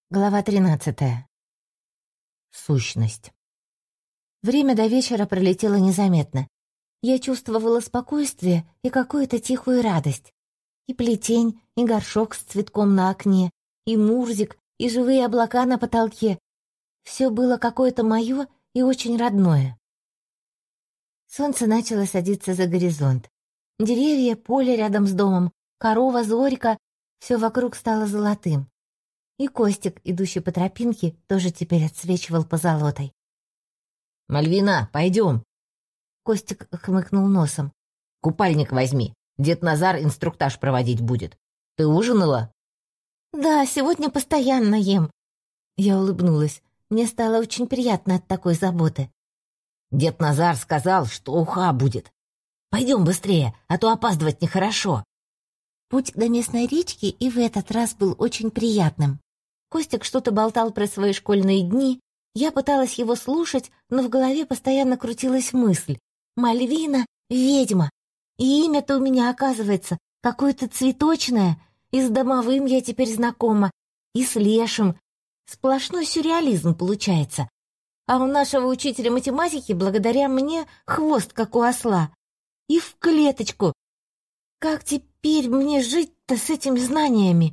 Глава 13. Сущность. Время до вечера пролетело незаметно. Я чувствовала спокойствие и какую-то тихую радость. И плетень, и горшок с цветком на окне, и мурзик, и живые облака на потолке. Все было какое-то мое и очень родное. Солнце начало садиться за горизонт. Деревья, поле рядом с домом, корова, зорька — все вокруг стало золотым. И Костик, идущий по тропинке, тоже теперь отсвечивал позолотой. «Мальвина, пойдем!» Костик хмыкнул носом. «Купальник возьми. Дед Назар инструктаж проводить будет. Ты ужинала?» «Да, сегодня постоянно ем». Я улыбнулась. Мне стало очень приятно от такой заботы. «Дед Назар сказал, что уха будет. Пойдем быстрее, а то опаздывать нехорошо». Путь до местной речки и в этот раз был очень приятным. Костик что-то болтал про свои школьные дни. Я пыталась его слушать, но в голове постоянно крутилась мысль. «Мальвина — ведьма. И имя-то у меня, оказывается, какое-то цветочное. И с домовым я теперь знакома, и с лешим. Сплошной сюрреализм получается. А у нашего учителя математики, благодаря мне, хвост, как у осла. И в клеточку. Как теперь мне жить-то с этими знаниями?»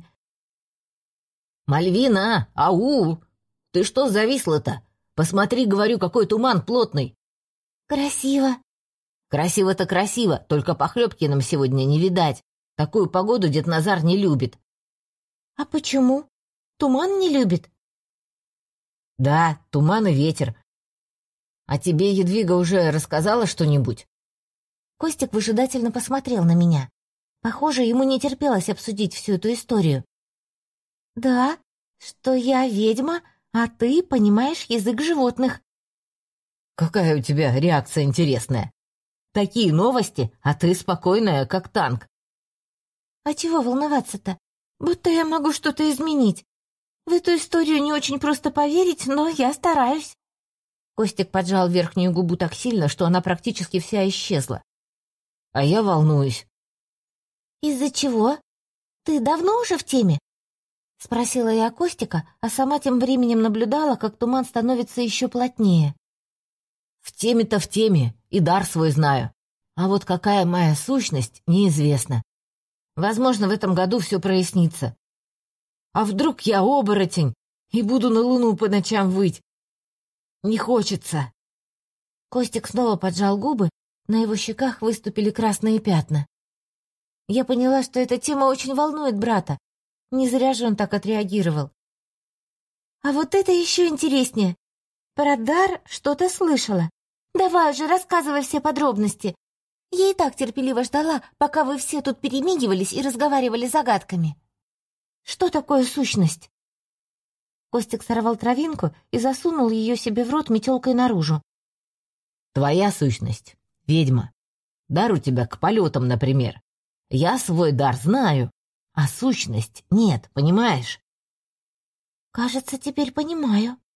«Мальвина, ау! Ты что зависла-то? Посмотри, говорю, какой туман плотный!» «Красиво!» «Красиво-то красиво, только похлебки нам сегодня не видать. Такую погоду Дед Назар не любит». «А почему? Туман не любит?» «Да, туман и ветер. А тебе Едвига уже рассказала что-нибудь?» Костик выжидательно посмотрел на меня. Похоже, ему не терпелось обсудить всю эту историю. «Да, что я ведьма, а ты понимаешь язык животных». «Какая у тебя реакция интересная. Такие новости, а ты спокойная, как танк». «А чего волноваться-то? Будто я могу что-то изменить. В эту историю не очень просто поверить, но я стараюсь». Костик поджал верхнюю губу так сильно, что она практически вся исчезла. «А я волнуюсь». «Из-за чего? Ты давно уже в теме?» — спросила я Костика, а сама тем временем наблюдала, как туман становится еще плотнее. «В теме-то в теме, и дар свой знаю. А вот какая моя сущность, неизвестно. Возможно, в этом году все прояснится. А вдруг я оборотень и буду на луну по ночам выть? Не хочется». Костик снова поджал губы, на его щеках выступили красные пятна. Я поняла, что эта тема очень волнует брата. Не зря же он так отреагировал. «А вот это еще интереснее. Про дар что-то слышала. Давай уже рассказывай все подробности. Я и так терпеливо ждала, пока вы все тут перемигивались и разговаривали загадками. Что такое сущность?» Костик сорвал травинку и засунул ее себе в рот метелкой наружу. «Твоя сущность — ведьма. Дар у тебя к полетам, например. Я свой дар знаю, а сущность нет, понимаешь?» «Кажется, теперь понимаю».